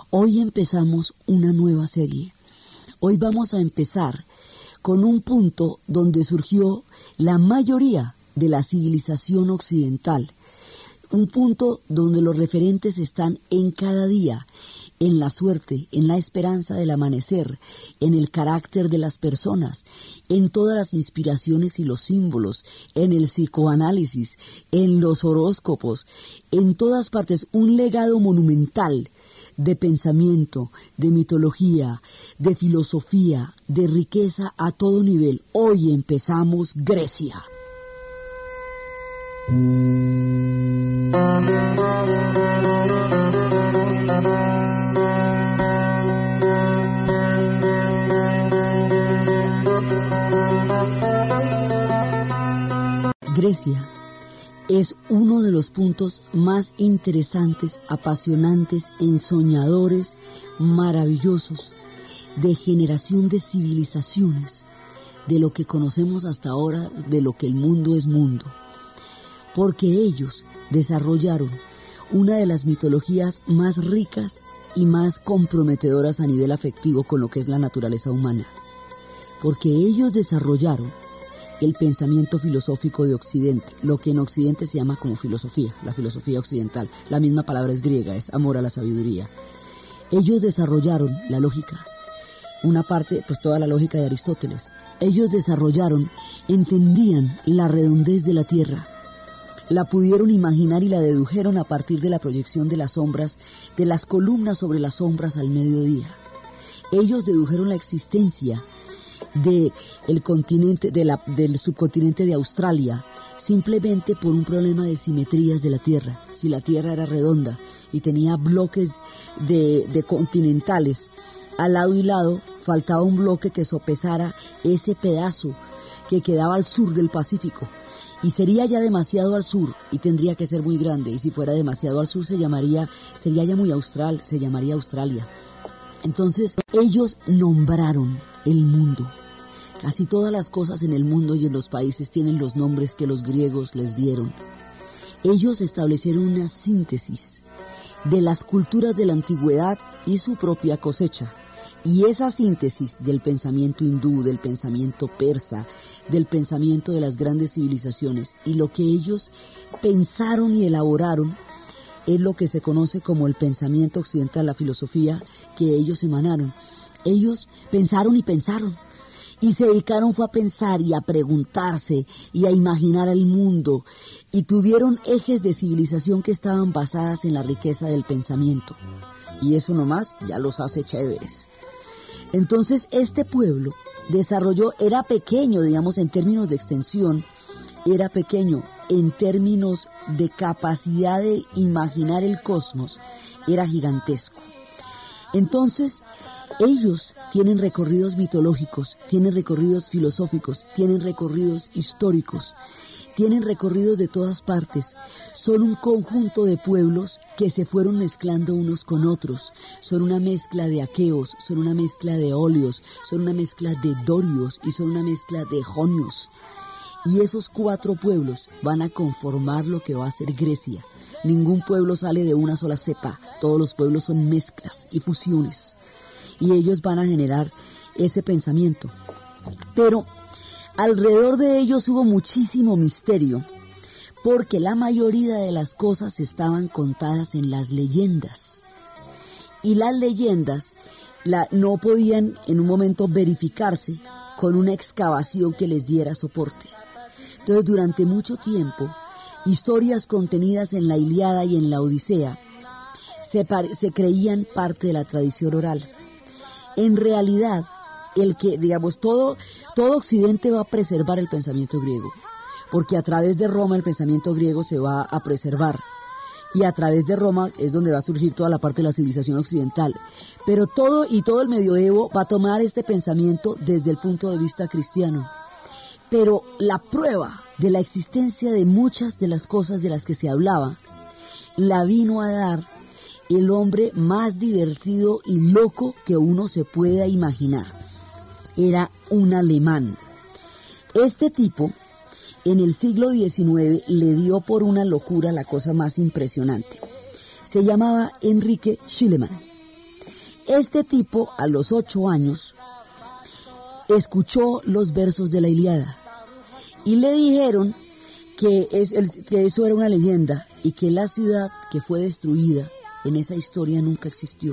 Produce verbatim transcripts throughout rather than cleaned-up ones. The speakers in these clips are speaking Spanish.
Hoy empezamos una nueva serie. Hoy vamos a empezar con un punto donde surgió la mayoría de la civilización occidental. Un punto donde los referentes están en cada día, en la suerte, en la esperanza del amanecer, en el carácter de las personas, en todas las inspiraciones y los símbolos, en el psicoanálisis, en los horóscopos, en todas partes, un legado monumental de pensamiento, de mitología, de filosofía, de riqueza a todo nivel. Hoy empezamos Grecia. Grecia es uno de los puntos más interesantes, apasionantes, ensoñadores, maravillosos, de generación de civilizaciones, de lo que conocemos hasta ahora, de lo que el mundo es mundo. Porque ellos desarrollaron una de las mitologías más ricas y más comprometedoras a nivel afectivo con lo que es la naturaleza humana. Porque ellos desarrollaron el pensamiento filosófico de Occidente, lo que en Occidente se llama como filosofía, la filosofía occidental. La misma palabra es griega, es amor a la sabiduría. Ellos desarrollaron la lógica, una parte, pues toda la lógica de Aristóteles. Ellos desarrollaron, entendían la redondez de la Tierra, la pudieron imaginar y la dedujeron a partir de la proyección de las sombras, de las columnas sobre las sombras al mediodía. Ellos dedujeron la existencia de el continente, de la, del subcontinente de Australia, simplemente por un problema de simetrías de la Tierra. Si la Tierra era redonda y tenía bloques de, de continentales al lado y lado, faltaba un bloque que sopesara ese pedazo que quedaba al sur del Pacífico. Y sería ya demasiado al sur y tendría que ser muy grande, y si fuera demasiado al sur se llamaría, sería ya muy austral, se llamaría Australia. Entonces ellos nombraron el mundo. Casi todas las cosas en el mundo y en los países tienen los nombres que los griegos les dieron. Ellos establecieron una síntesis de las culturas de la antigüedad y su propia cosecha. Y esa síntesis del pensamiento hindú, del pensamiento persa, del pensamiento de las grandes civilizaciones, y lo que ellos pensaron y elaboraron, es lo que se conoce como el pensamiento occidental, la filosofía que ellos emanaron. Ellos pensaron y pensaron, y se dedicaron fue a pensar y a preguntarse y a imaginar el mundo, y tuvieron ejes de civilización que estaban basadas en la riqueza del pensamiento. Y eso nomás ya los hace chéveres. Entonces este pueblo desarrolló, era pequeño, digamos, en términos de extensión, era pequeño, en términos de capacidad de imaginar el cosmos, era gigantesco. Entonces, ellos tienen recorridos mitológicos, tienen recorridos filosóficos, tienen recorridos históricos, tienen recorridos de todas partes. Son un conjunto de pueblos que se fueron mezclando unos con otros. Son una mezcla de aqueos, son una mezcla de óleos, son una mezcla de dorios y son una mezcla de jonios. Y esos cuatro pueblos van a conformar lo que va a ser Grecia. Ningún pueblo sale de una sola cepa, todos los pueblos son mezclas y fusiones. Y ellos van a generar ese pensamiento. Pero alrededor de ellos hubo muchísimo misterio, porque la mayoría de las cosas estaban contadas en las leyendas. Y las leyendas la, no podían en un momento verificarse con una excavación que les diera soporte. Entonces, durante mucho tiempo, historias contenidas en la Ilíada y en la Odisea se, pare, se creían parte de la tradición oral. En realidad, el que, digamos, todo, todo Occidente va a preservar el pensamiento griego, porque a través de Roma el pensamiento griego se va a preservar, y a través de Roma es donde va a surgir toda la parte de la civilización occidental. Pero todo y todo el medioevo va a tomar este pensamiento desde el punto de vista cristiano. Pero la prueba de la existencia de muchas de las cosas de las que se hablaba, la vino a dar el hombre más divertido y loco que uno se pueda imaginar. Era un alemán. Este tipo, en el siglo diecinueve, le dio por una locura la cosa más impresionante. Se llamaba Enrique Schliemann. Este tipo, a los ocho años, escuchó los versos de la Ilíada y le dijeron que, es el, que eso era una leyenda y que la ciudad que fue destruida en esa historia nunca existió.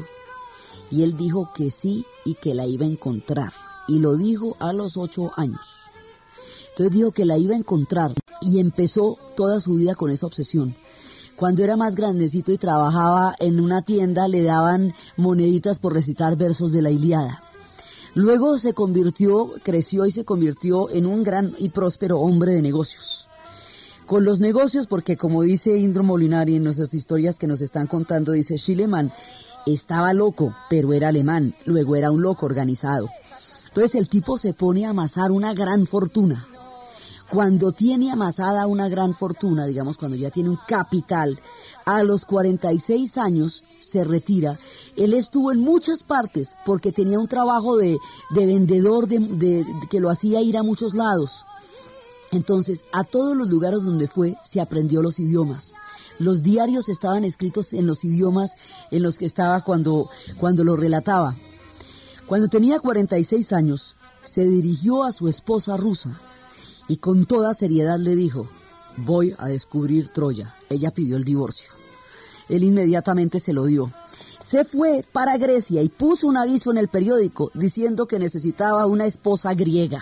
Y él dijo que sí y que la iba a encontrar, y lo dijo a los ocho años. Entonces dijo que la iba a encontrar y empezó toda su vida con esa obsesión. Cuando era más grandecito y trabajaba en una tienda, le daban moneditas por recitar versos de la Ilíada. Luego se convirtió, creció y se convirtió en un gran y próspero hombre de negocios. Con los negocios, porque como dice Indro Molinari en nuestras historias que nos están contando, dice, Schliemann estaba loco, pero era alemán, luego era un loco organizado. Entonces el tipo se pone a amasar una gran fortuna. Cuando tiene amasada una gran fortuna, digamos cuando ya tiene un capital, a los cuarenta y seis años se retira. Él estuvo en muchas partes porque tenía un trabajo de, de vendedor de, de, de, que lo hacía ir a muchos lados. Entonces, a todos los lugares donde fue, se aprendió los idiomas. Los diarios estaban escritos en los idiomas en los que estaba cuando, cuando lo relataba. Cuando tenía cuarenta y seis años, se dirigió a su esposa rusa y con toda seriedad le dijo, voy a descubrir Troya. Ella pidió el divorcio. Él inmediatamente se lo dio. Se fue para Grecia y puso un aviso en el periódico diciendo que necesitaba una esposa griega.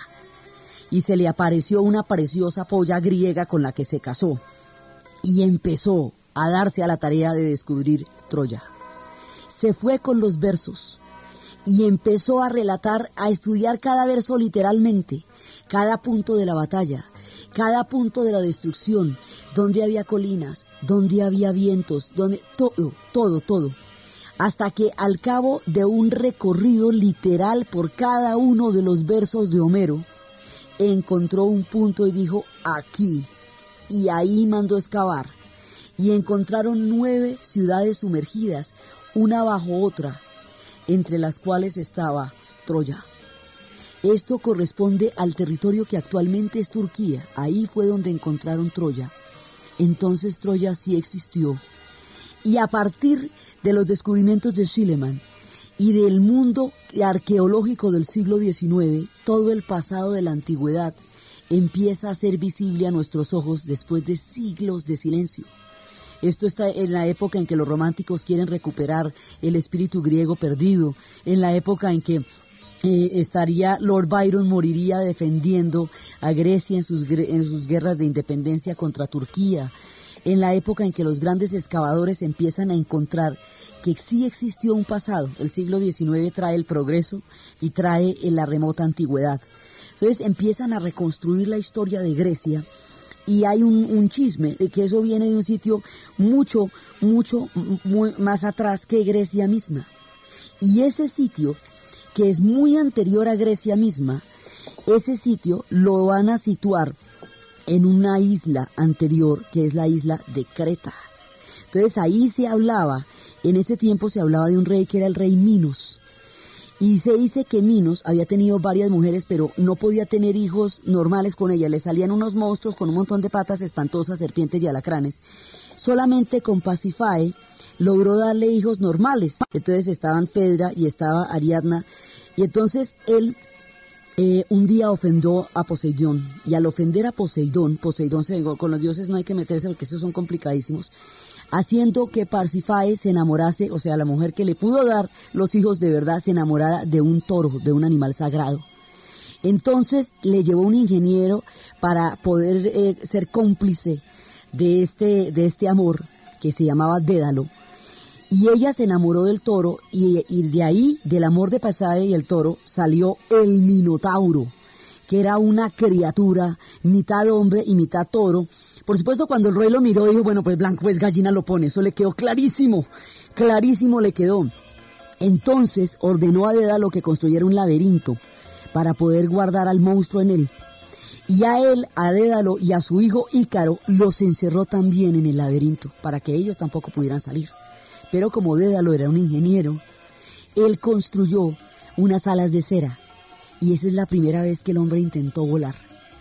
Y se le apareció una preciosa polla griega con la que se casó. Y empezó a darse a la tarea de descubrir Troya. Se fue con los versos y empezó a relatar, a estudiar cada verso literalmente, cada punto de la batalla, cada punto de la destrucción, donde había colinas, donde había vientos, donde todo, todo, todo, hasta que al cabo de un recorrido literal por cada uno de los versos de Homero, encontró un punto y dijo, aquí, y ahí mandó excavar, y encontraron nueve ciudades sumergidas, una bajo otra, entre las cuales estaba Troya. Esto corresponde al territorio que actualmente es Turquía. Ahí fue donde encontraron Troya. Entonces Troya sí existió. Y a partir de los descubrimientos de Schliemann y del mundo arqueológico del siglo diecinueve, todo el pasado de la antigüedad empieza a ser visible a nuestros ojos después de siglos de silencio. Esto está en la época en que los románticos quieren recuperar el espíritu griego perdido, en la época en que eh, estaría Lord Byron moriría defendiendo a Grecia en sus, en sus guerras de independencia contra Turquía, en la época en que los grandes excavadores empiezan a encontrar que sí existió un pasado. El siglo diecinueve trae el progreso y trae en la remota antigüedad. Entonces empiezan a reconstruir la historia de Grecia. Y hay un, un chisme de que eso viene de un sitio mucho, mucho muy, más atrás que Grecia misma. Y ese sitio, que es muy anterior a Grecia misma, ese sitio lo van a situar en una isla anterior, que es la isla de Creta. Entonces ahí se hablaba, en ese tiempo se hablaba de un rey que era el rey Minos. Y se dice que Minos había tenido varias mujeres, pero no podía tener hijos normales con ella. Le salían unos monstruos con un montón de patas espantosas, serpientes y alacranes. Solamente con Pasífae logró darle hijos normales. Entonces estaban Fedra y estaba Ariadna. Y entonces él eh, un día ofendió a Poseidón. Y al ofender a Poseidón, Poseidón se vengó. Con los dioses no hay que meterse porque esos son complicadísimos. Haciendo que Pasífae se enamorase, o sea, la mujer que le pudo dar los hijos de verdad, se enamorara de un toro, de un animal sagrado. Entonces le llevó un ingeniero para poder eh, ser cómplice de este, de este amor, que se llamaba Dédalo. Y ella se enamoró del toro, y, y de ahí, del amor de Pasífae y el toro, salió el Minotauro, que era una criatura, mitad hombre y mitad toro. Por supuesto, cuando el rey lo miró, dijo, bueno, pues blanco pues gallina lo pone. Eso le quedó clarísimo, clarísimo le quedó. Entonces ordenó a Dédalo que construyera un laberinto para poder guardar al monstruo en él. Y a él, a Dédalo y a su hijo Ícaro, los encerró también en el laberinto, para que ellos tampoco pudieran salir. Pero como Dédalo era un ingeniero, él construyó unas alas de cera, y esa es la primera vez que el hombre intentó volar.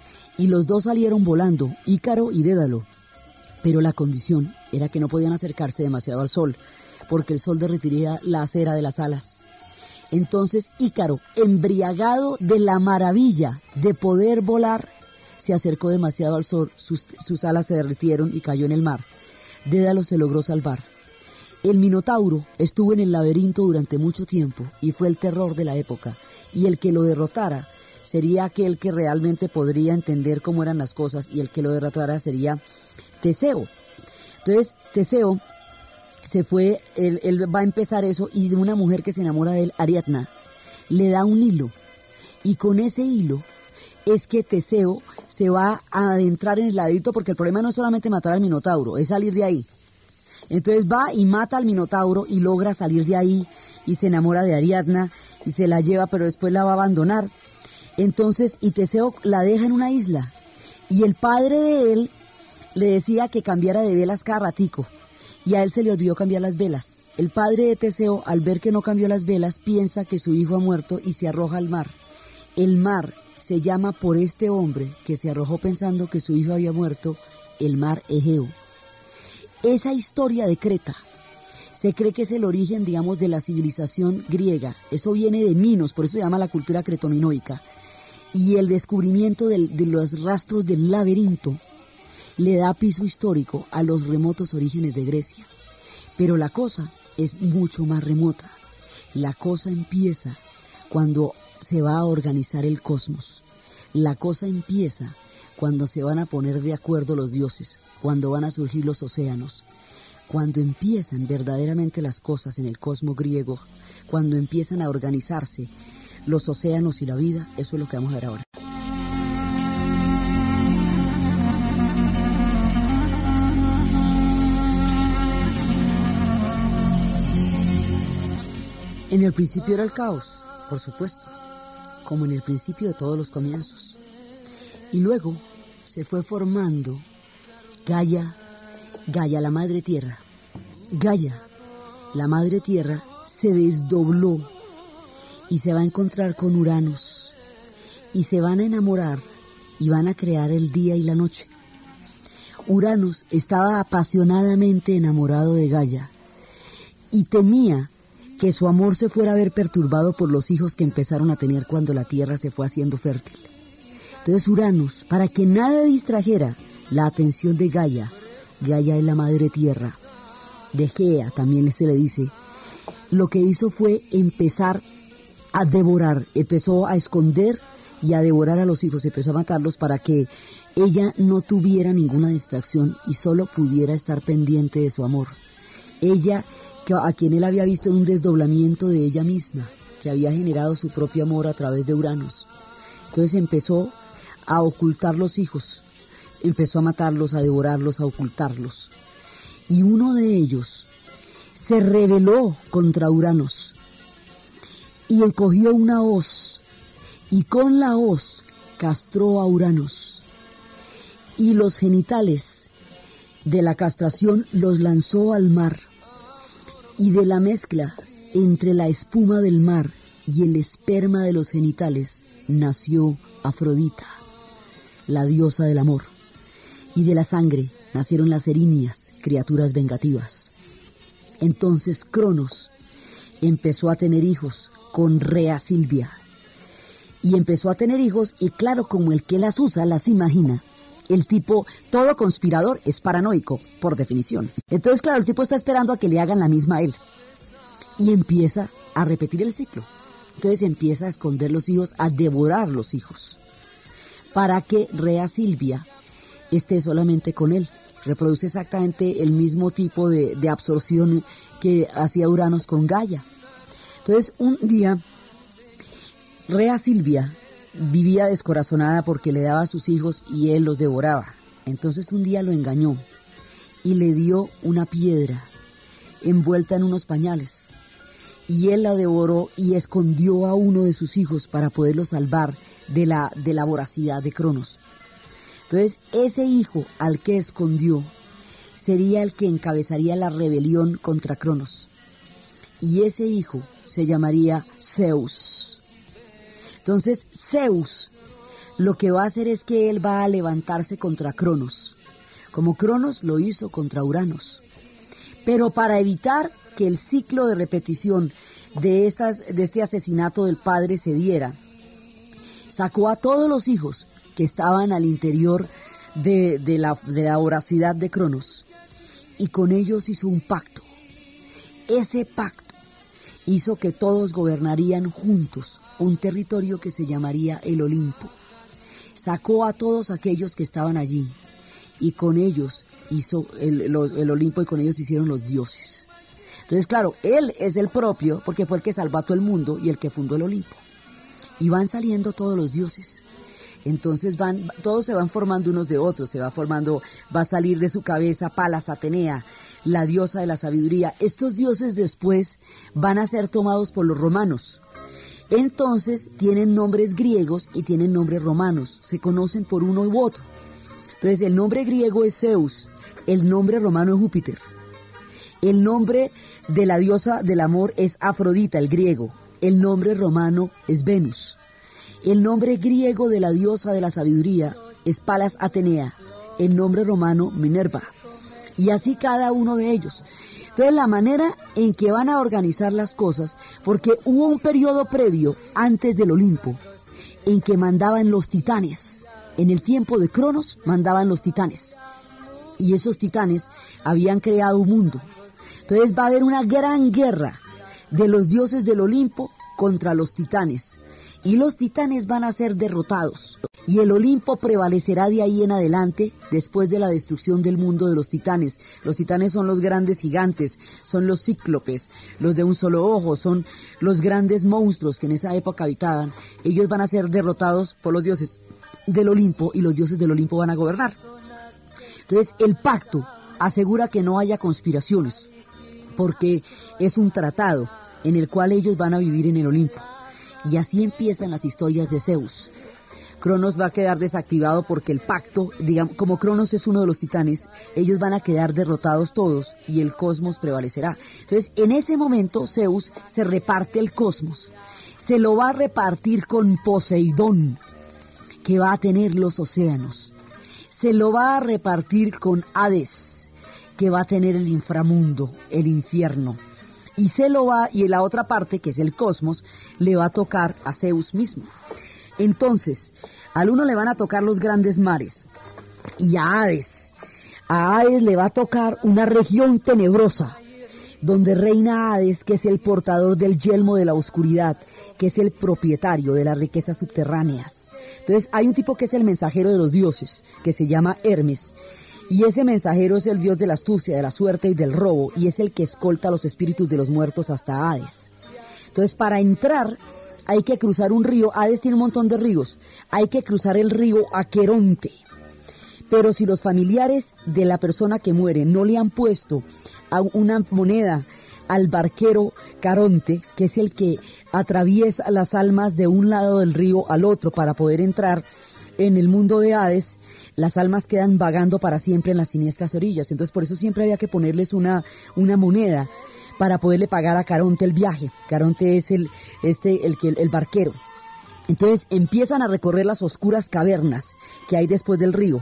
Y los dos salieron volando, Ícaro y Dédalo, pero la condición era que no podían acercarse demasiado al sol, porque el sol derretiría la cera de las alas. Entonces Ícaro, embriagado de la maravilla de poder volar, se acercó demasiado al sol, sus, sus alas se derritieron y cayó en el mar. Dédalo se logró salvar. El Minotauro estuvo en el laberinto durante mucho tiempo y fue el terror de la época, y el que lo derrotara sería aquel que realmente podría entender cómo eran las cosas, y el que lo derrotara sería Teseo. Entonces Teseo se fue, él, él va a empezar eso, y de una mujer que se enamora de él, Ariadna, le da un hilo, y con ese hilo es que Teseo se va a adentrar en el laberinto, porque el problema no es solamente matar al Minotauro, es salir de ahí. Entonces va y mata al Minotauro y logra salir de ahí, y se enamora de Ariadna y se la lleva, pero después la va a abandonar. Entonces, y Teseo la deja en una isla, y el padre de él le decía que cambiara de velas cada ratico, y a él se le olvidó cambiar las velas. El padre de Teseo, al ver que no cambió las velas, piensa que su hijo ha muerto y se arroja al mar. El mar se llama por este hombre que se arrojó pensando que su hijo había muerto, el mar Egeo. Esa historia de Creta se cree que es el origen, digamos, de la civilización griega. Eso viene de Minos, por eso se llama la cultura cretominoica. Y el descubrimiento del, de los rastros del laberinto le da piso histórico a los remotos orígenes de Grecia. Pero la cosa es mucho más remota. La cosa empieza cuando se va a organizar el cosmos. La cosa empieza cuando se van a poner de acuerdo los dioses, cuando van a surgir los océanos, cuando empiezan verdaderamente las cosas en el cosmos griego, cuando empiezan a organizarse los océanos y la vida. Eso es lo que vamos a ver ahora. En el principio era el caos, por supuesto, como en el principio de todos los comienzos. Y luego se fue formando Gaia, Gaia la Madre Tierra. Gaia, la Madre Tierra, se desdobló y se va a encontrar con Uranos, y se van a enamorar y van a crear el día y la noche. Uranos estaba apasionadamente enamorado de Gaia y temía que su amor se fuera a ver perturbado por los hijos que empezaron a tener cuando la tierra se fue haciendo fértil. Entonces Uranos, para que nada distrajera la atención de Gaia, Gaia es la madre tierra, de Gea también se le dice, lo que hizo fue empezar a devorar, empezó a esconder y a devorar a los hijos, empezó a matarlos para que ella no tuviera ninguna distracción y solo pudiera estar pendiente de su amor. Ella, que a quien él había visto en un desdoblamiento de ella misma, que había generado su propio amor a través de Uranos. Entonces empezó a ocultar los hijos, empezó a matarlos, a devorarlos, a ocultarlos. Y uno de ellos se rebeló contra Uranos y cogió una hoz, y con la hoz castró a Uranos, y los genitales de la castración los lanzó al mar, y de la mezcla entre la espuma del mar y el esperma de los genitales nació Afrodita, la diosa del amor, y de la sangre nacieron las erinias, criaturas vengativas. Entonces Cronos empezó a tener hijos con Rea Silvia, y empezó a tener hijos, y claro, como el que las usa las imagina. El tipo, todo conspirador es paranoico, por definición. Entonces, claro, el tipo está esperando a que le hagan la misma a él. Y empieza a repetir el ciclo. Entonces empieza a esconder los hijos, a devorar los hijos, para que Rea Silvia esté solamente con él. Reproduce exactamente el mismo tipo de, de absorción que hacía Uranos con Gaia. Entonces, un día, Rea Silvia vivía descorazonada porque le daba a sus hijos y él los devoraba. Entonces un día lo engañó y le dio una piedra envuelta en unos pañales, y él la devoró y escondió a uno de sus hijos para poderlo salvar de la, de la voracidad de Cronos. Entonces ese hijo al que escondió sería el que encabezaría la rebelión contra Cronos, y ese hijo se llamaría Zeus. Entonces Zeus lo que va a hacer es que él va a levantarse contra Cronos, como Cronos lo hizo contra Uranos. Pero para evitar que el ciclo de repetición de, estas, de este asesinato del padre se diera, sacó a todos los hijos que estaban al interior de, de, la, de la voracidad de Cronos, y con ellos hizo un pacto. Ese pacto hizo que todos gobernarían juntos un territorio que se llamaría el Olimpo. Sacó a todos aquellos que estaban allí, y con ellos hizo el, los, el Olimpo, y con ellos hicieron los dioses. Entonces, claro, él es el propio, porque fue el que salvó a todo el mundo y el que fundó el Olimpo. Y van saliendo todos los dioses. Entonces van, todos se van formando unos de otros, se va formando, va a salir de su cabeza Palas Atenea, la diosa de la sabiduría. Estos dioses después van a ser tomados por los romanos. Entonces tienen nombres griegos y tienen nombres romanos, se conocen por uno u otro. Entonces el nombre griego es Zeus, el nombre romano es Júpiter. El nombre de la diosa del amor es Afrodita, el griego. El nombre romano es Venus. El nombre griego de la diosa de la sabiduría es Palas Atenea. El nombre romano, Minerva. Y así cada uno de ellos. Entonces la manera en que van a organizar las cosas, porque hubo un periodo previo, antes del Olimpo, en que mandaban los titanes. En el tiempo de Cronos mandaban los titanes. Y esos titanes habían creado un mundo. Entonces va a haber una gran guerra de los dioses del Olimpo contra los titanes, y los titanes van a ser derrotados, y el Olimpo prevalecerá de ahí en adelante después de la destrucción del mundo de los titanes. Los titanes son los grandes gigantes, son los cíclopes, los de un solo ojo, son los grandes monstruos que en esa época habitaban. Ellos van a ser derrotados por los dioses del Olimpo, y los dioses del Olimpo van a gobernar. Entonces el pacto asegura que no haya conspiraciones, porque es un tratado en el cual ellos van a vivir en el Olimpo. Y así empiezan las historias de Zeus. Cronos va a quedar desactivado porque el pacto, digamos, como Cronos es uno de los titanes, ellos van a quedar derrotados todos y el cosmos prevalecerá. Entonces, en ese momento Zeus se reparte el cosmos. Se lo va a repartir con Poseidón, que va a tener los océanos. Se lo va a repartir con Hades, que va a tener el inframundo, el infierno. Y se lo va, y en la otra parte, que es el cosmos, le va a tocar a Zeus mismo. Entonces, al uno le van a tocar los grandes mares, y a Hades, a Hades le va a tocar una región tenebrosa, donde reina Hades, que es el portador del yelmo de la oscuridad, que es el propietario de las riquezas subterráneas. Entonces, hay un tipo que es el mensajero de los dioses, que se llama Hermes, y ese mensajero es el dios de la astucia, de la suerte y del robo, y es el que escolta a los espíritus de los muertos hasta Hades. Entonces, para entrar hay que cruzar un río. Hades tiene un montón de ríos. Hay que cruzar el río Aqueronte. Pero si los familiares de la persona que muere no le han puesto a una moneda al barquero Caronte, que es el que atraviesa las almas de un lado del río al otro para poder entrar en el mundo de Hades, las almas quedan vagando para siempre en las siniestras orillas. Entonces por eso siempre había que ponerles una, una moneda para poderle pagar a Caronte el viaje. Caronte es el, este, el, el, el barquero. Entonces empiezan a recorrer las oscuras cavernas que hay después del río,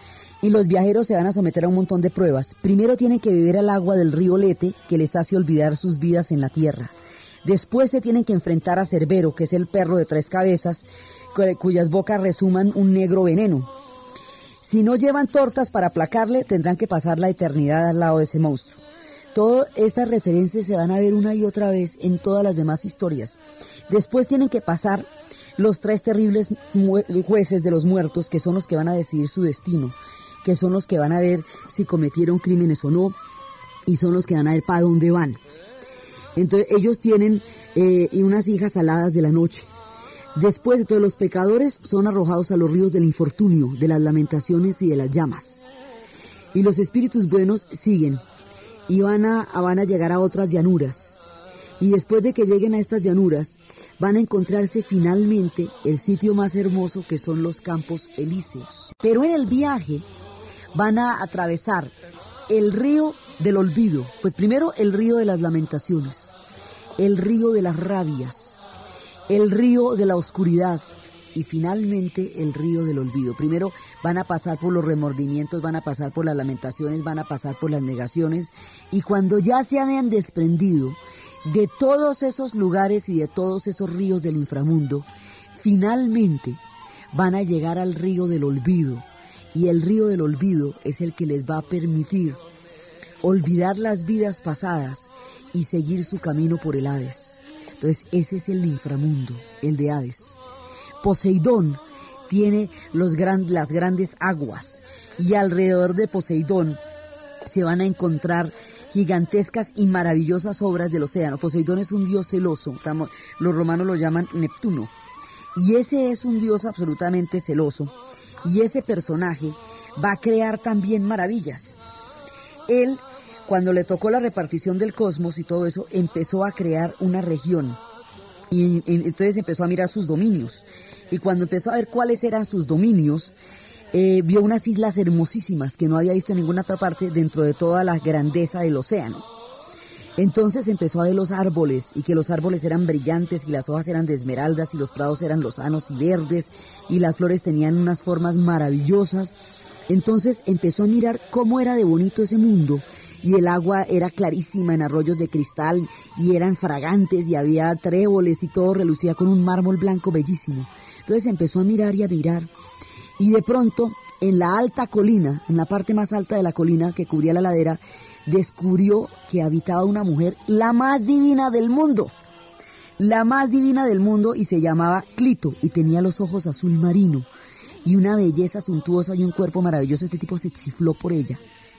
y los viajeros se van a someter a un montón de pruebas. Primero tienen que beber el agua del río Lete, que les hace olvidar sus vidas en la tierra. Después se tienen que enfrentar a Cerbero, que es el perro de tres cabezas, cuyas bocas resuman un negro veneno. Si no llevan tortas para aplacarle, tendrán que pasar la eternidad al lado de ese monstruo. Todas estas referencias se van a ver una y otra vez en todas las demás historias. Después tienen que pasar los tres terribles jueces de los muertos, que son los que van a decidir su destino, que son los que van a ver si cometieron crímenes o no, y son los que van a ver para dónde van. Entonces ellos tienen eh, unas hijas aladas de la noche. Después de todos los pecadores son arrojados a los ríos del infortunio, de las lamentaciones y de las llamas. Y los espíritus buenos siguen y van a, van a llegar a otras llanuras. Y después de que lleguen a estas llanuras, van a encontrarse finalmente el sitio más hermoso, que son los campos elíseos. Pero en el viaje van a atravesar el río del olvido. Pues primero el río de las lamentaciones, el río de las rabias, el río de la oscuridad y finalmente el río del olvido. Primero van a pasar por los remordimientos, van a pasar por las lamentaciones, van a pasar por las negaciones, y cuando ya se hayan desprendido de todos esos lugares y de todos esos ríos del inframundo, finalmente van a llegar al río del olvido, y el río del olvido es el que les va a permitir olvidar las vidas pasadas y seguir su camino por el Hades. Entonces ese es el inframundo, el de Hades. Poseidón tiene los gran, las grandes aguas, y alrededor de Poseidón se van a encontrar gigantescas y maravillosas obras del océano. Poseidón es un dios celoso, los romanos lo llaman Neptuno, y ese es un dios absolutamente celoso, y ese personaje va a crear también maravillas. Él, cuando le tocó la repartición del cosmos y todo eso, empezó a crear una región, y, y entonces empezó a mirar sus dominios, y cuando empezó a ver cuáles eran sus dominios, Eh, vio unas islas hermosísimas que no había visto en ninguna otra parte dentro de toda la grandeza del océano. Entonces empezó a ver los árboles, y que los árboles eran brillantes, y las hojas eran de esmeraldas, y los prados eran lozanos y verdes, y las flores tenían unas formas maravillosas. Entonces empezó a mirar cómo era de bonito ese mundo, y el agua era clarísima en arroyos de cristal, y eran fragantes, y había tréboles, y todo relucía con un mármol blanco bellísimo. Entonces empezó a mirar y a mirar, y de pronto, en la alta colina, en la parte más alta de la colina que cubría la ladera, descubrió que habitaba una mujer, la más divina del mundo, la más divina del mundo, y se llamaba Clito, y tenía los ojos azul marino, y una belleza suntuosa y un cuerpo maravilloso. Este tipo se chifló por ella,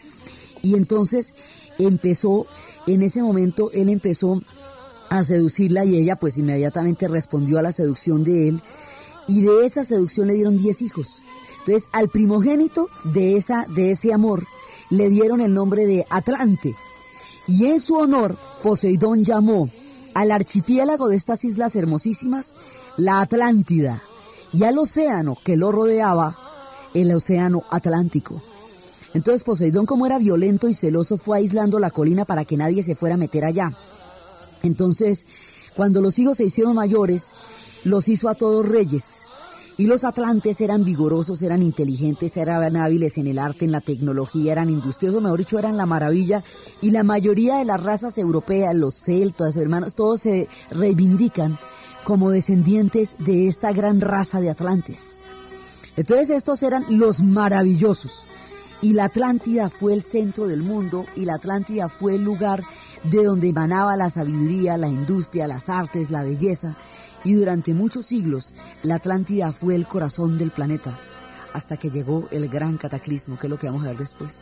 y entonces empezó, en ese momento, él empezó a seducirla, y ella pues inmediatamente respondió a la seducción de él, y de esa seducción le dieron diez hijos. Entonces, al primogénito de esa de ese amor le dieron el nombre de Atlante, y en su honor Poseidón llamó al archipiélago de estas islas hermosísimas la Atlántida, y al océano que lo rodeaba el océano Atlántico. Entonces Poseidón, como era violento y celoso, fue aislando la colina para que nadie se fuera a meter allá. Entonces, cuando los hijos se hicieron mayores, los hizo a todos reyes, y los atlantes eran vigorosos, eran inteligentes, eran hábiles en el arte, en la tecnología, eran industriosos, mejor dicho, eran la maravilla, y la mayoría de las razas europeas, los celtas, hermanos, todos se reivindican como descendientes de esta gran raza de atlantes. Entonces estos eran los maravillosos, y la Atlántida fue el centro del mundo, y la Atlántida fue el lugar de donde emanaba la sabiduría, la industria, las artes, la belleza. Y durante muchos siglos, la Atlántida fue el corazón del planeta, hasta que llegó el gran cataclismo, que es lo que vamos a ver después.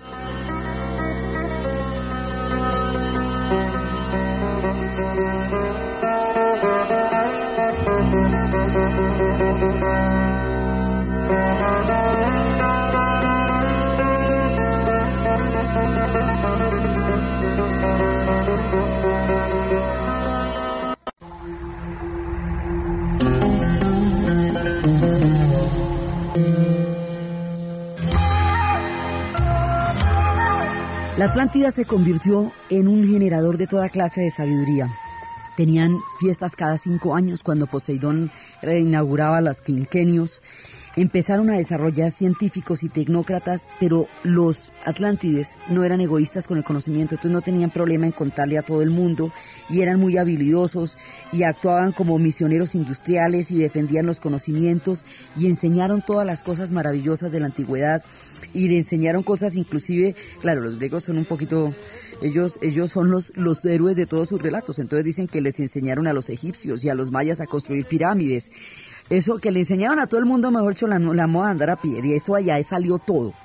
La Atlántida se convirtió en un generador de toda clase de sabiduría. Tenían fiestas cada cinco años cuando Poseidón inauguraba los quinquenios. Empezaron a desarrollar científicos y tecnócratas, pero los atlántides no eran egoístas con el conocimiento, entonces no tenían problema en contarle a todo el mundo, y eran muy habilidosos, y actuaban como misioneros industriales, y defendían los conocimientos, y enseñaron todas las cosas maravillosas de la antigüedad, y le enseñaron cosas inclusive, claro, los griegos son un poquito, ellos ellos son los, los héroes de todos sus relatos, entonces dicen que les enseñaron a los egipcios y a los mayas a construir pirámides. Eso que le enseñaron a todo el mundo, mejor dicho, la, la moda de andar a pie, y eso allá salió todo.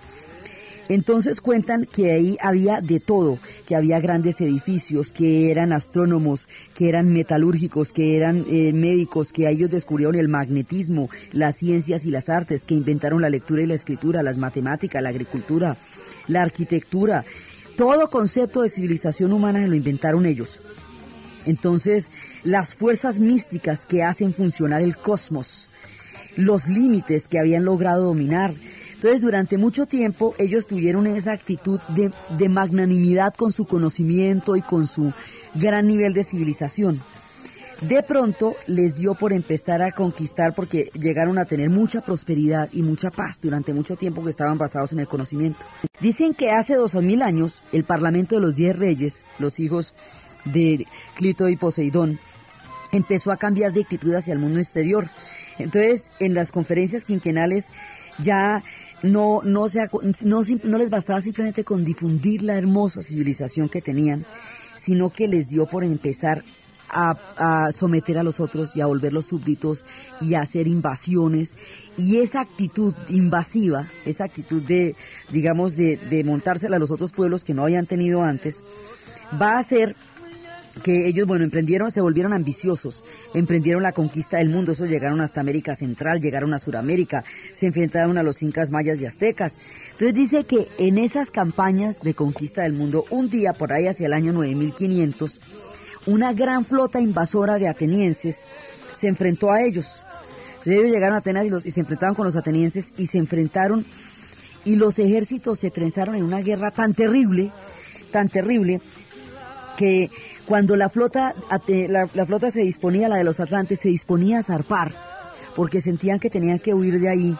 Entonces cuentan que ahí había de todo, que había grandes edificios, que eran astrónomos, que eran metalúrgicos, que eran eh, médicos, que ellos descubrieron el magnetismo, las ciencias y las artes, que inventaron la lectura y la escritura, las matemáticas, la agricultura, la arquitectura. Todo concepto de civilización humana lo inventaron ellos. Entonces, las fuerzas místicas que hacen funcionar el cosmos, los límites que habían logrado dominar. Entonces, durante mucho tiempo, ellos tuvieron esa actitud de, de magnanimidad con su conocimiento y con su gran nivel de civilización. De pronto, les dio por empezar a conquistar, porque llegaron a tener mucha prosperidad y mucha paz durante mucho tiempo, que estaban basados en el conocimiento. Dicen que hace dos mil años, el parlamento de los diez reyes, los hijos de Clito y Poseidón, empezó a cambiar de actitud hacia el mundo exterior. Entonces, en las conferencias quinquenales ya no, no, se, no, no les bastaba simplemente con difundir la hermosa civilización que tenían, sino que les dio por empezar a, a someter a los otros y a volverlos súbditos y a hacer invasiones. Y esa actitud invasiva, esa actitud de, digamos, de, de montársela a los otros pueblos que no habían tenido antes, va a hacer que ellos, bueno, emprendieron, se volvieron ambiciosos, emprendieron la conquista del mundo, esos llegaron hasta América Central, llegaron a Sudamérica, se enfrentaron a los incas, mayas y aztecas. Entonces dice que en esas campañas de conquista del mundo, un día por ahí hacia el año nueve mil quinientos, una gran flota invasora de atenienses se enfrentó a ellos. Entonces ellos llegaron a Atenas y, los, y se enfrentaron con los atenienses y se enfrentaron, y los ejércitos se trenzaron en una guerra tan terrible, tan terrible, que cuando la flota, la, la flota se disponía, la de los atlantes, se disponía a zarpar, porque sentían que tenían que huir de ahí,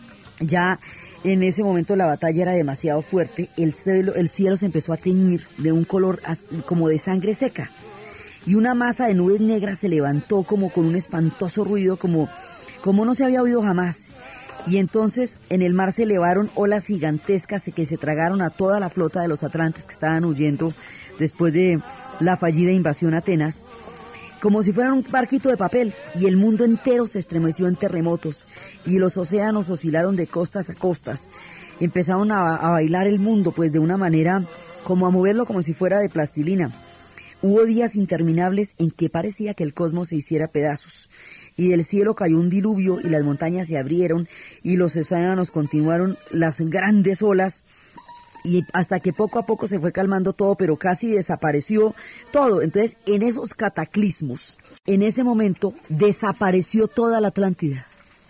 ya en ese momento la batalla era demasiado fuerte, el cielo, el cielo se empezó a teñir de un color como de sangre seca, y una masa de nubes negras se levantó como con un espantoso ruido, como, como no se había oído jamás. Y entonces en el mar se elevaron olas gigantescas que se tragaron a toda la flota de los atlantes que estaban huyendo después de la fallida invasión a Atenas, como si fueran un barquito de papel, y el mundo entero se estremeció en terremotos, y los océanos oscilaron de costas a costas, y empezaron a, a bailar el mundo, pues de una manera como a moverlo como si fuera de plastilina. Hubo días interminables en que parecía que el cosmos se hiciera pedazos, y del cielo cayó un diluvio, y las montañas se abrieron, y los océanos continuaron las grandes olas, y hasta que poco a poco se fue calmando todo, pero casi desapareció todo. Entonces, en esos cataclismos, en ese momento, desapareció toda la Atlántida,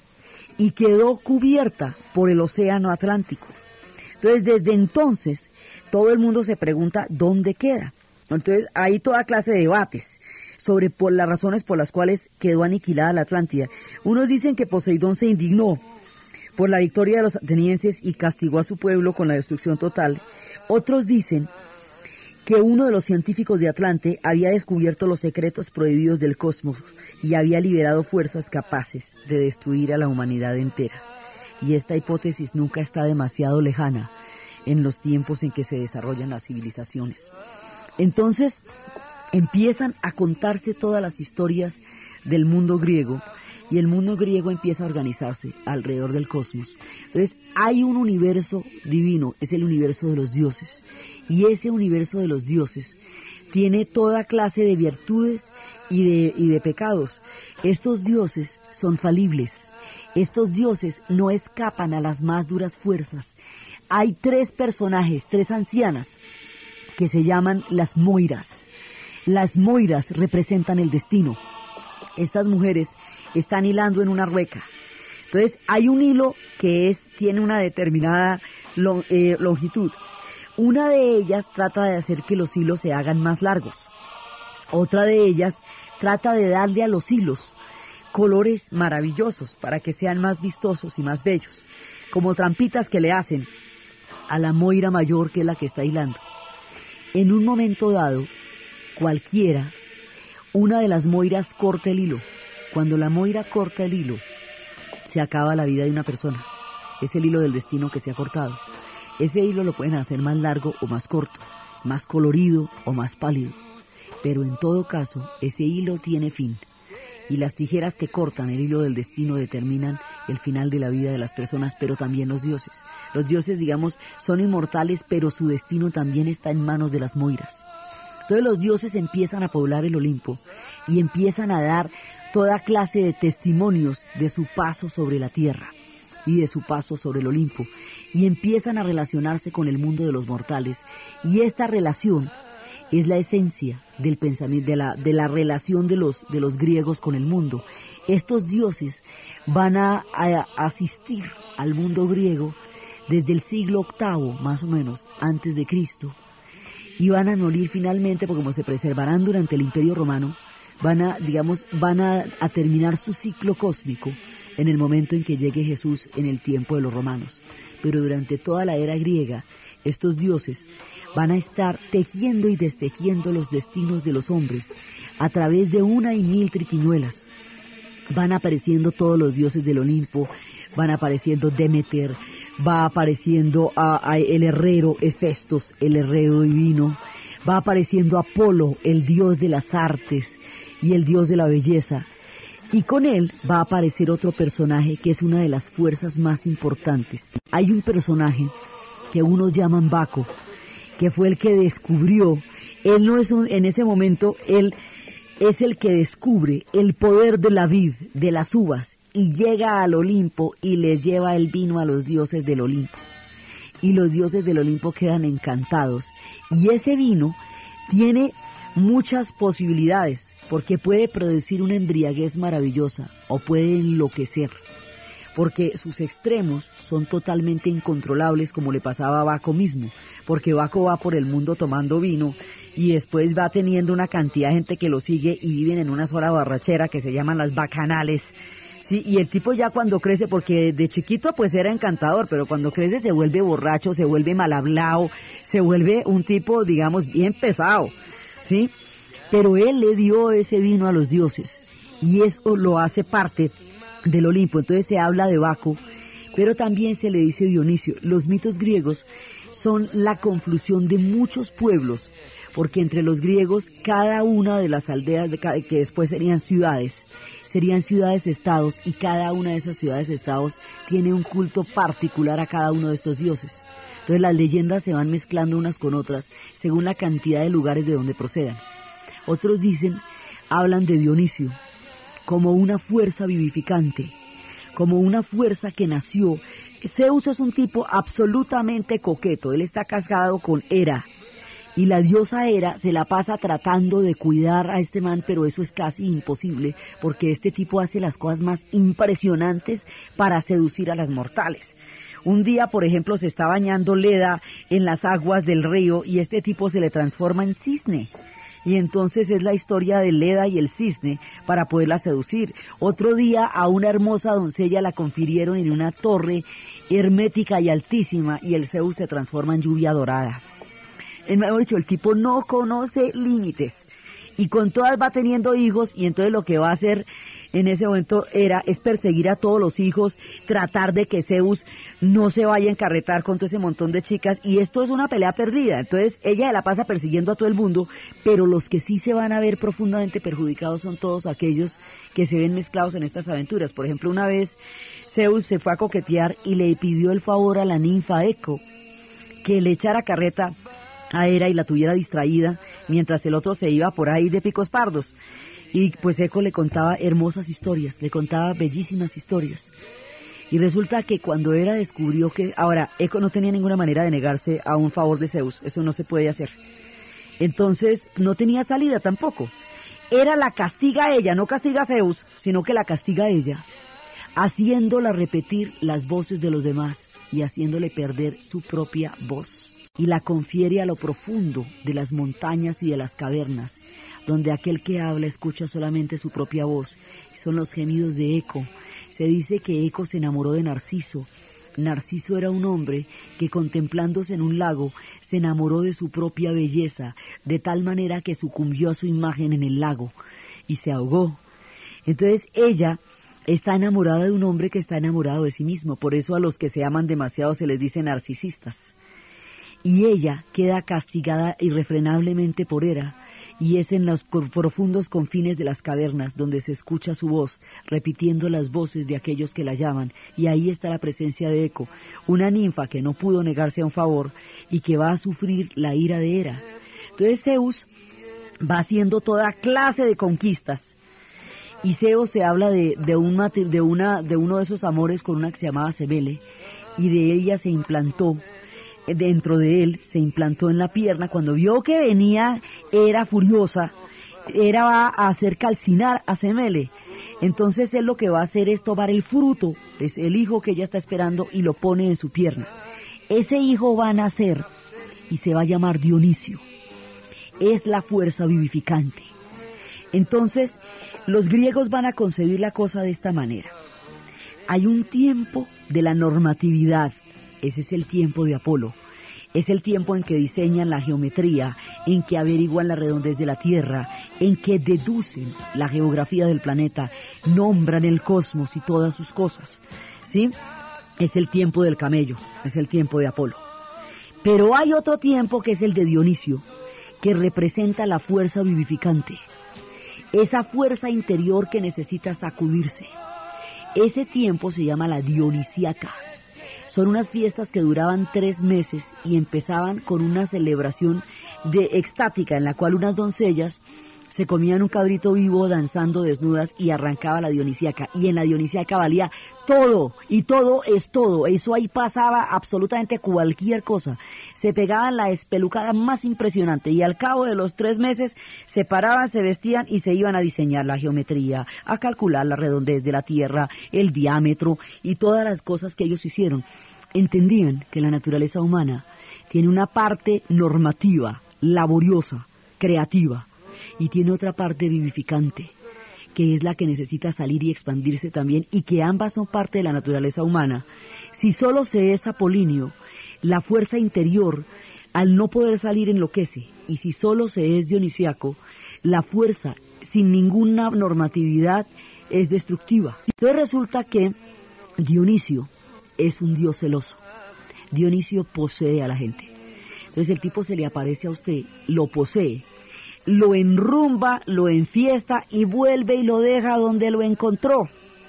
y quedó cubierta por el océano Atlántico. Entonces, desde entonces, todo el mundo se pregunta, ¿dónde queda? Entonces, hay toda clase de debates sobre por las razones por las cuales quedó aniquilada la Atlántida. Unos dicen que Poseidón se indignó por la victoria de los atenienses y castigó a su pueblo con la destrucción total. Otros dicen que uno de los científicos de Atlante había descubierto los secretos prohibidos del cosmos y había liberado fuerzas capaces de destruir a la humanidad entera. Y esta hipótesis nunca está demasiado lejana en los tiempos en que se desarrollan las civilizaciones. Entonces empiezan a contarse todas las historias del mundo griego, y el mundo griego empieza a organizarse alrededor del cosmos. Entonces hay un universo divino, es el universo de los dioses, y ese universo de los dioses tiene toda clase de virtudes y de, y de pecados. Estos dioses son falibles, estos dioses no escapan a las más duras fuerzas. Hay tres personajes, tres ancianas, que se llaman las Moiras. Las Moiras representan el destino. Estas mujeres están hilando en una rueca. Entonces hay un hilo que es tiene una determinada long, eh, longitud. Una de ellas trata de hacer que los hilos se hagan más largos. Otra de ellas trata de darle a los hilos colores maravillosos para que sean más vistosos y más bellos, como trampitas que le hacen a la Moira mayor, que es la que está hilando. En un momento dado, cualquiera, una de las Moiras corta el hilo. Cuando la Moira corta el hilo, se acaba la vida de una persona. Es el hilo del destino que se ha cortado. Ese hilo lo pueden hacer más largo o más corto, más colorido o más pálido. Pero en todo caso, ese hilo tiene fin. Y las tijeras que cortan el hilo del destino determinan el final de la vida de las personas, pero también los dioses. Los dioses, digamos, son inmortales, pero su destino también está en manos de las Moiras. Entonces los dioses empiezan a poblar el Olimpo y empiezan a dar toda clase de testimonios de su paso sobre la tierra y de su paso sobre el Olimpo, y empiezan a relacionarse con el mundo de los mortales, y esta relación es la esencia del pensamiento, de la, de la relación de los, de los griegos con el mundo. Estos dioses van a, a asistir al mundo griego desde el siglo octavo, más o menos, antes de Cristo, y van a morir finalmente, porque como se preservarán durante el Imperio Romano, van a, digamos, van a, a terminar su ciclo cósmico en el momento en que llegue Jesús en el tiempo de los romanos. Pero durante toda la era griega, estos dioses van a estar tejiendo y destejiendo los destinos de los hombres a través de una y mil triquiñuelas. Van apareciendo todos los dioses del Olimpo, van apareciendo Demeter, va apareciendo a, a el herrero Hefestos, el herrero divino, va apareciendo Apolo, el dios de las artes y el dios de la belleza, y con él va a aparecer otro personaje que es una de las fuerzas más importantes. Hay un personaje que unos llaman Baco, que fue el que descubrió, él no es un, en ese momento, él es el que descubre el poder de la vid, de las uvas, y llega al Olimpo y les lleva el vino a los dioses del Olimpo. Y los dioses del Olimpo quedan encantados. Y ese vino tiene muchas posibilidades, porque puede producir una embriaguez maravillosa o puede enloquecer, porque sus extremos son totalmente incontrolables, como le pasaba a Baco mismo, porque Baco va por el mundo tomando vino y después va teniendo una cantidad de gente que lo sigue y viven en una sola borrachera que se llaman las bacanales. Sí, y el tipo ya cuando crece, porque de chiquito pues era encantador, pero cuando crece se vuelve borracho, se vuelve mal hablado, se vuelve un tipo, digamos, bien pesado, ¿sí? Pero él le dio ese vino a los dioses, y eso lo hace parte del Olimpo. Entonces se habla de Baco, pero también se le dice Dionisio. Los mitos griegos son la conflusión de muchos pueblos, porque entre los griegos cada una de las aldeas, de cada, que después serían ciudades, serían ciudades-estados, y cada una de esas ciudades-estados tiene un culto particular a cada uno de estos dioses. Entonces las leyendas se van mezclando unas con otras según la cantidad de lugares de donde procedan. Otros dicen, hablan de Dionisio como una fuerza vivificante, como una fuerza que nació. Zeus es un tipo absolutamente coqueto, él está casado con Hera, y la diosa Hera se la pasa tratando de cuidar a este man, pero eso es casi imposible, porque este tipo hace las cosas más impresionantes para seducir a las mortales. Un día, por ejemplo, se está bañando Leda en las aguas del río y este tipo se le transforma en cisne. Y entonces es la historia de Leda y el cisne para poderla seducir. Otro día a una hermosa doncella la confirieron en una torre hermética y altísima y el Zeus se transforma en lluvia dorada. Mejor dicho, el tipo no conoce límites y con todas va teniendo hijos, y entonces lo que va a hacer en ese momento era es perseguir a todos los hijos, tratar de que Zeus no se vaya a encarretar con todo ese montón de chicas, y esto es una pelea perdida. Entonces ella la pasa persiguiendo a todo el mundo, pero los que sí se van a ver profundamente perjudicados son todos aquellos que se ven mezclados en estas aventuras. Por ejemplo, una vez Zeus se fue a coquetear y le pidió el favor a la ninfa Eco que le echara carreta a Hera y la tuviera distraída mientras el otro se iba por ahí de picos pardos. Y pues Eco le contaba hermosas historias, le contaba bellísimas historias. Y resulta que cuando Hera descubrió que... Ahora, Eco no tenía ninguna manera de negarse a un favor de Zeus, eso no se puede hacer. Entonces no tenía salida tampoco. Hera la castiga a ella, no castiga a Zeus, sino que la castiga a ella, haciéndola repetir las voces de los demás y haciéndole perder su propia voz. Y la confiere a lo profundo de las montañas y de las cavernas, donde aquel que habla escucha solamente su propia voz. Son los gemidos de Eco. Se dice que Eco se enamoró de Narciso. Narciso era un hombre que, contemplándose en un lago, se enamoró de su propia belleza, de tal manera que sucumbió a su imagen en el lago y se ahogó. Entonces ella está enamorada de un hombre que está enamorado de sí mismo. Por eso a los que se aman demasiado se les dice narcisistas. Y ella queda castigada irrefrenablemente por Hera, y es en los profundos confines de las cavernas donde se escucha su voz, repitiendo las voces de aquellos que la llaman, y ahí está la presencia de Eco, una ninfa que no pudo negarse a un favor y que va a sufrir la ira de Hera. Entonces Zeus va haciendo toda clase de conquistas, y Zeus se habla de, de, un, de, una, de uno de esos amores con una que se llamaba Cebele, y de ella se implantó dentro de él, se implantó en la pierna. Cuando vio que venía Hera furiosa, Hera va a hacer calcinar a Semele. Entonces él lo que va a hacer es tomar el fruto, es el hijo que ella está esperando, y lo pone en su pierna. Ese hijo va a nacer y se va a llamar Dionisio. Es la fuerza vivificante. Entonces los griegos van a concebir la cosa de esta manera. Hay un tiempo de la normatividad. Ese es el tiempo de Apolo. Es el tiempo en que diseñan la geometría, en que averiguan la redondez de la Tierra, en que deducen la geografía del planeta, nombran el cosmos y todas sus cosas, ¿sí? Es el tiempo del camello, es el tiempo de Apolo. Pero hay otro tiempo que es el de Dionisio, que representa la fuerza vivificante, esa fuerza interior que necesita sacudirse. Ese tiempo se llama la Dionisiaca. Son unas fiestas que duraban tres meses y empezaban con una celebración de extática en la cual unas doncellas se comían un cabrito vivo danzando desnudas y arrancaba la Dionisiaca. Y en la Dionisiaca valía todo, y todo es todo. Eso ahí pasaba absolutamente cualquier cosa. Se pegaban la espelucada más impresionante y al cabo de los tres meses se paraban, se vestían y se iban a diseñar la geometría, a calcular la redondez de la Tierra, el diámetro y todas las cosas que ellos hicieron. Entendían que la naturaleza humana tiene una parte normativa, laboriosa, creativa, y tiene otra parte vivificante, que es la que necesita salir y expandirse también, y que ambas son parte de la naturaleza humana. Si solo se es apolíneo, la fuerza interior, al no poder salir, enloquece, y si solo se es dionisiaco, la fuerza, sin ninguna normatividad, es destructiva. Entonces resulta que Dionisio es un dios celoso. Dionisio posee a la gente. Entonces el tipo se le aparece a usted, lo posee, lo enrumba, lo enfiesta y vuelve y lo deja donde lo encontró,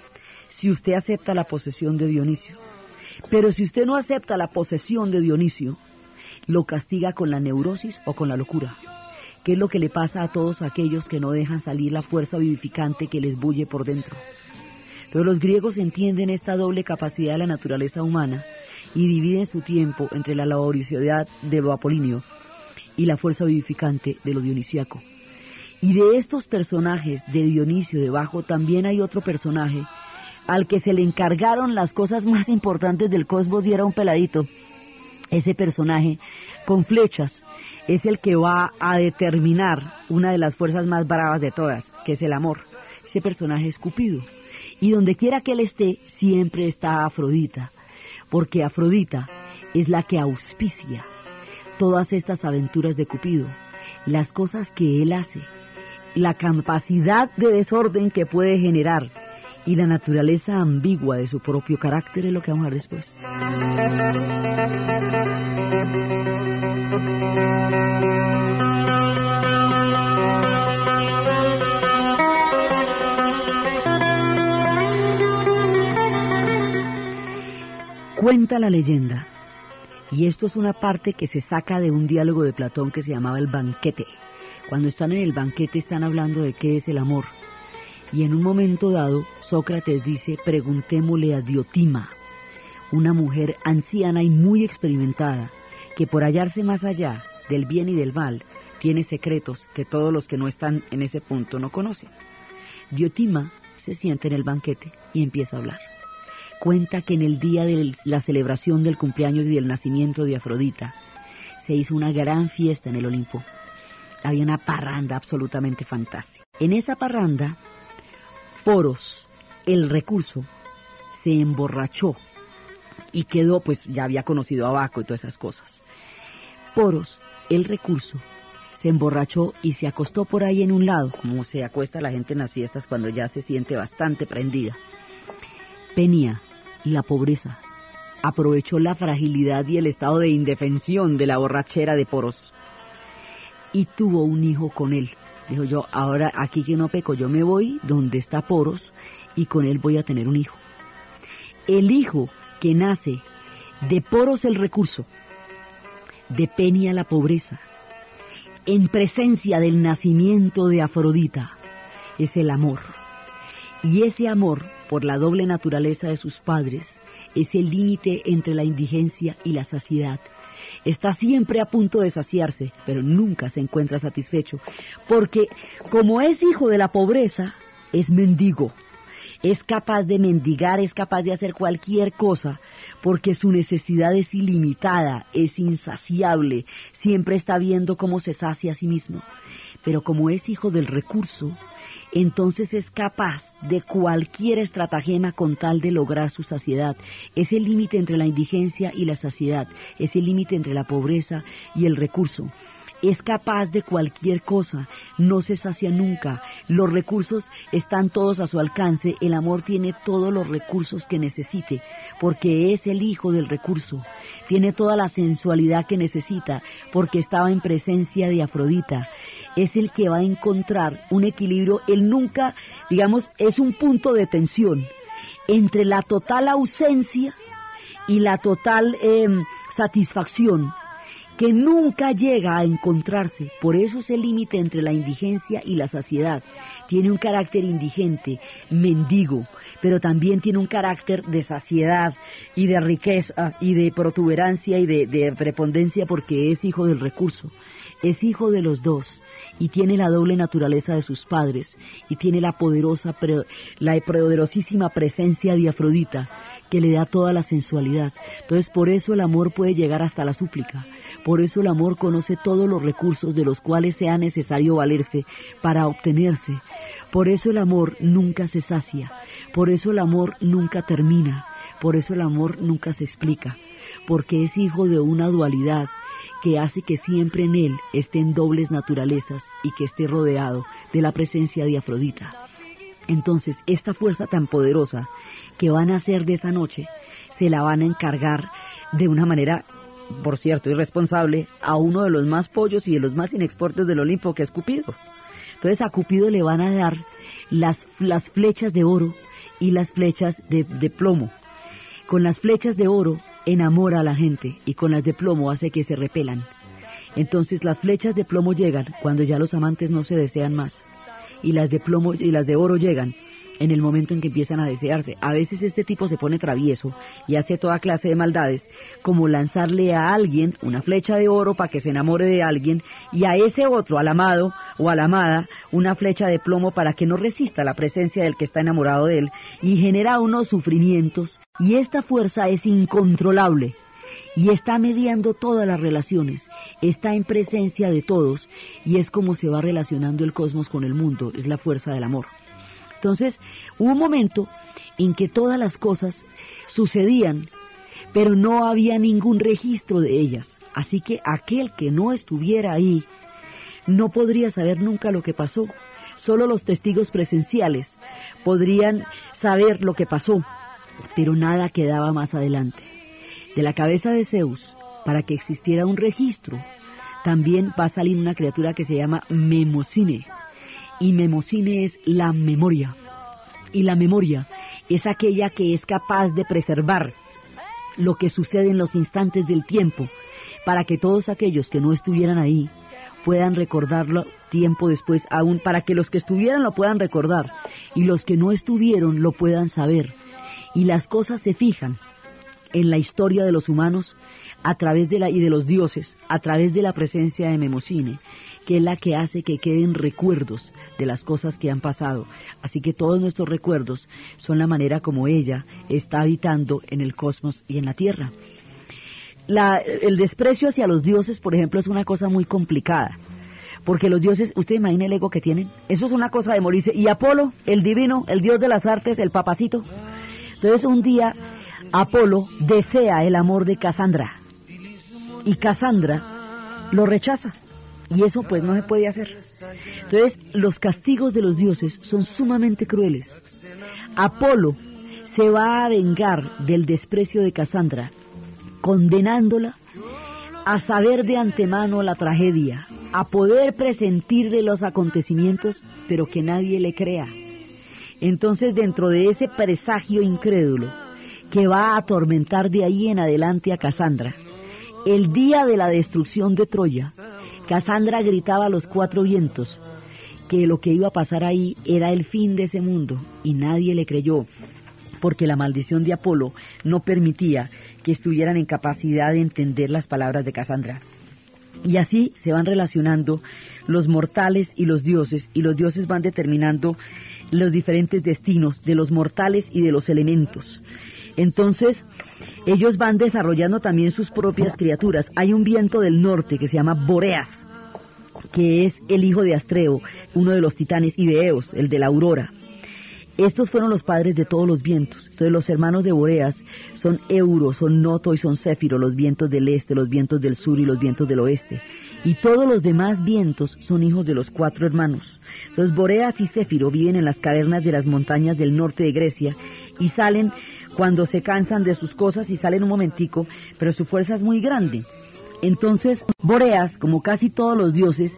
si usted acepta la posesión de Dionisio. Pero si usted no acepta la posesión de Dionisio, lo castiga con la neurosis o con la locura, que es lo que le pasa a todos aquellos que no dejan salir la fuerza vivificante que les bulle por dentro. Entonces los griegos entienden esta doble capacidad de la naturaleza humana y dividen su tiempo entre la laboriosidad de lo apolíneo y la fuerza vivificante de lo dionisiaco. Y de estos personajes de Dionisio debajo también hay otro personaje al que se le encargaron las cosas más importantes del cosmos y era un peladito. Ese personaje con flechas es el que va a determinar una de las fuerzas más bravas de todas, que es el amor. Ese personaje es Cupido. Y donde quiera que él esté, siempre está Afrodita, porque Afrodita es la que auspicia todas estas aventuras de Cupido, las cosas que él hace, la capacidad de desorden que puede generar y la naturaleza ambigua de su propio carácter es lo que vamos a ver después. Cuenta la leyenda, y esto es una parte que se saca de un diálogo de Platón que se llamaba El Banquete. Cuando están en el banquete están hablando de qué es el amor. Y en un momento dado, Sócrates dice, preguntémosle a Diotima, una mujer anciana y muy experimentada, que por hallarse más allá del bien y del mal, tiene secretos que todos los que no están en ese punto no conocen. Diotima se sienta en el banquete y empieza a hablar. Cuenta que en el día de la celebración del cumpleaños y del nacimiento de Afrodita, se hizo una gran fiesta en el Olimpo. Había una parranda absolutamente fantástica. En esa parranda, Poros, el recurso, se emborrachó y quedó, pues ya había conocido a Baco y todas esas cosas. Poros, el recurso, se emborrachó y se acostó por ahí en un lado, como se acuesta la gente en las fiestas cuando ya se siente bastante prendida. Penía, la pobreza, aprovechó la fragilidad y el estado de indefensión de la borrachera de Poros y tuvo un hijo con él. Dijo, yo ahora aquí que no peco, yo me voy donde está Poros y con él voy a tener un hijo. El hijo que nace de Poros el recurso, de Penia la pobreza, en presencia del nacimiento de Afrodita, es el amor. Y ese amor, por la doble naturaleza de sus padres, es el límite entre la indigencia y la saciedad. Está siempre a punto de saciarse, pero nunca se encuentra satisfecho, porque como es hijo de la pobreza, es mendigo. Es capaz de mendigar, es capaz de hacer cualquier cosa, porque su necesidad es ilimitada, es insaciable, siempre está viendo cómo se sacia a sí mismo. Pero como es hijo del recurso, entonces es capaz de cualquier estratagema con tal de lograr su saciedad. Es el límite entre la indigencia y la saciedad, es el límite entre la pobreza y el recurso. Es capaz de cualquier cosa, no se sacia nunca, los recursos están todos a su alcance, el amor tiene todos los recursos que necesite, porque es el hijo del recurso, tiene toda la sensualidad que necesita, porque estaba en presencia de Afrodita, es el que va a encontrar un equilibrio, él nunca, digamos, es un punto de tensión entre la total ausencia y la total eh, satisfacción, que nunca llega a encontrarse, por eso es el límite entre la indigencia y la saciedad. Tiene un carácter indigente, mendigo, pero también tiene un carácter de saciedad y de riqueza y de protuberancia y de, de prepondencia porque es hijo del recurso, es hijo de los dos y tiene la doble naturaleza de sus padres y tiene la poderosa, la poderosísima presencia de Afrodita que le da toda la sensualidad. Entonces por eso el amor puede llegar hasta la súplica. Por eso el amor conoce todos los recursos de los cuales sea necesario valerse para obtenerse. Por eso el amor nunca se sacia. Por eso el amor nunca termina. Por eso el amor nunca se explica. Porque es hijo de una dualidad que hace que siempre en él estén dobles naturalezas y que esté rodeado de la presencia de Afrodita. Entonces, esta fuerza tan poderosa que van a hacer de esa noche, se la van a encargar de una manera, por cierto, irresponsable, a uno de los más pollos y de los más inexpertos del Olimpo, que es Cupido. Entonces a Cupido le van a dar las, las flechas de oro y las flechas de, de plomo. Con las flechas de oro enamora a la gente y con las de plomo hace que se repelan. Entonces las flechas de plomo llegan cuando ya los amantes no se desean más, y las de plomo y las de oro llegan en el momento en que empiezan a desearse. A veces este tipo se pone travieso y hace toda clase de maldades, como lanzarle a alguien una flecha de oro para que se enamore de alguien, y a ese otro, al amado o a la amada, una flecha de plomo para que no resista la presencia del que está enamorado de él, y genera unos sufrimientos, y esta fuerza es incontrolable, y está mediando todas las relaciones, está en presencia de todos, y es como se va relacionando el cosmos con el mundo, es la fuerza del amor. Entonces, hubo un momento en que todas las cosas sucedían, pero no había ningún registro de ellas. Así que aquel que no estuviera ahí no podría saber nunca lo que pasó. Solo los testigos presenciales podrían saber lo que pasó, pero nada quedaba más adelante. De la cabeza de Zeus, para que existiera un registro, también va a salir una criatura que se llama Mnemosine. Y Mnemosine es la memoria, y la memoria es aquella que es capaz de preservar lo que sucede en los instantes del tiempo, para que todos aquellos que no estuvieran ahí puedan recordarlo tiempo después, aún para que los que estuvieran lo puedan recordar, y los que no estuvieron lo puedan saber, y las cosas se fijan en la historia de los humanos a través de la y de los dioses, a través de la presencia de Mnemosine, que es la que hace que queden recuerdos de las cosas que han pasado. Así que todos nuestros recuerdos son la manera como ella está habitando en el cosmos y en la tierra. La, el desprecio hacia los dioses, por ejemplo, es una cosa muy complicada, porque los dioses, usted imagina el ego que tienen, eso es una cosa de morirse. Y Apolo, el divino, el dios de las artes, el papacito, entonces un día Apolo desea el amor de Casandra, y Casandra lo rechaza. Y eso pues no se puede hacer. Entonces los castigos de los dioses son sumamente crueles. Apolo se va a vengar del desprecio de Casandra, condenándola a saber de antemano la tragedia, a poder presentirle los acontecimientos, pero que nadie le crea. Entonces dentro de ese presagio incrédulo que va a atormentar de ahí en adelante a Casandra, el día de la destrucción de Troya, Casandra gritaba a los cuatro vientos que lo que iba a pasar ahí era el fin de ese mundo, y nadie le creyó, porque la maldición de Apolo no permitía que estuvieran en capacidad de entender las palabras de Casandra. Y así se van relacionando los mortales y los dioses, y los dioses van determinando los diferentes destinos de los mortales y de los elementos. Entonces, ellos van desarrollando también sus propias criaturas. Hay un viento del norte que se llama Boreas, que es el hijo de Astreo, uno de los titanes, y de Eos, el de la aurora. Estos fueron los padres de todos los vientos. Entonces los hermanos de Boreas son Euro, son Noto y son Céfiro, los vientos del este, los vientos del sur y los vientos del oeste. Y todos los demás vientos son hijos de los cuatro hermanos. Entonces Boreas y Céfiro viven en las cavernas de las montañas del norte de Grecia y salen cuando se cansan de sus cosas y salen un momentico, pero su fuerza es muy grande. Entonces Boreas, como casi todos los dioses,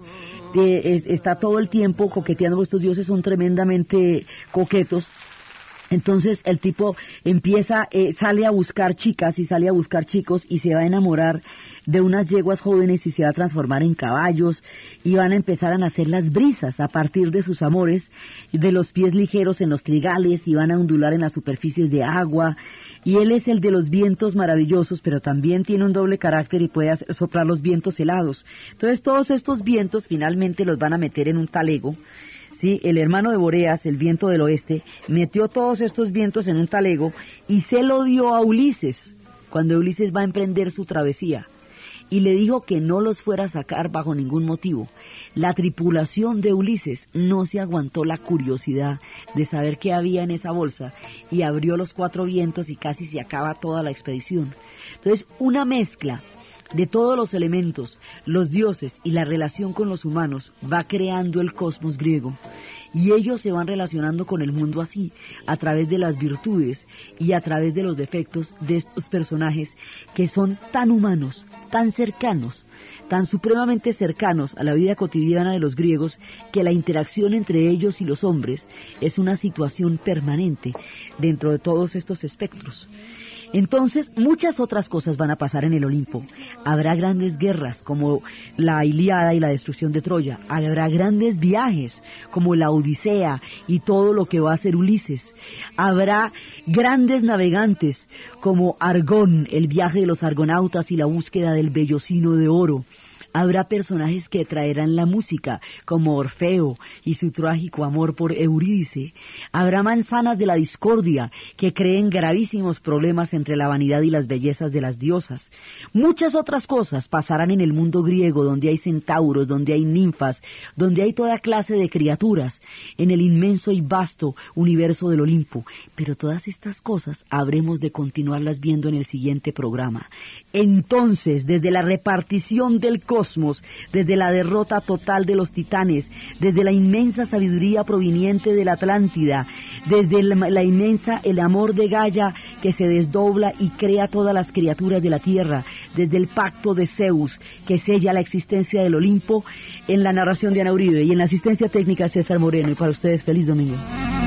eh, está todo el tiempo coqueteando. Estos dioses son tremendamente coquetos. Entonces el tipo empieza, eh, sale a buscar chicas y sale a buscar chicos y se va a enamorar de unas yeguas jóvenes y se va a transformar en caballos y van a empezar a nacer las brisas a partir de sus amores, de los pies ligeros en los trigales y van a ondular en las superficies de agua. Y él es el de los vientos maravillosos, pero también tiene un doble carácter y puede hacer soplar los vientos helados. Entonces todos estos vientos finalmente los van a meter en un talego. Sí, el hermano de Boreas, el viento del oeste, metió todos estos vientos en un talego y se lo dio a Ulises, cuando Ulises va a emprender su travesía, y le dijo que no los fuera a sacar bajo ningún motivo. La tripulación de Ulises no se aguantó la curiosidad de saber qué había en esa bolsa y abrió los cuatro vientos y casi se acaba toda la expedición. Entonces, una mezcla de todos los elementos, los dioses y la relación con los humanos va creando el cosmos griego, y ellos se van relacionando con el mundo así, a través de las virtudes y a través de los defectos de estos personajes que son tan humanos, tan cercanos, tan supremamente cercanos a la vida cotidiana de los griegos, que la interacción entre ellos y los hombres es una situación permanente dentro de todos estos espectros. Entonces, muchas otras cosas van a pasar en el Olimpo. Habrá grandes guerras, como la Ilíada y la destrucción de Troya. Habrá grandes viajes, como la Odisea y todo lo que va a hacer Ulises. Habrá grandes navegantes, como Argón, el viaje de los argonautas y la búsqueda del vellocino de oro. Habrá personajes que traerán la música, como Orfeo y su trágico amor por Eurídice. Habrá manzanas de la discordia que creen gravísimos problemas entre la vanidad y las bellezas de las diosas. Muchas otras cosas pasarán en el mundo griego, donde hay centauros, donde hay ninfas, donde hay toda clase de criaturas, en el inmenso y vasto universo del Olimpo. Pero todas estas cosas habremos de continuarlas viendo en el siguiente programa. Entonces, desde la repartición del cosmos, desde la derrota total de los titanes, desde la inmensa sabiduría proveniente de la Atlántida, desde la, la inmensa, el amor de Gaia que se desdobla y crea todas las criaturas de la tierra, desde el pacto de Zeus que sella la existencia del Olimpo, en la narración de Ana Uribe y en la asistencia técnica César Moreno. Y para ustedes, feliz domingo.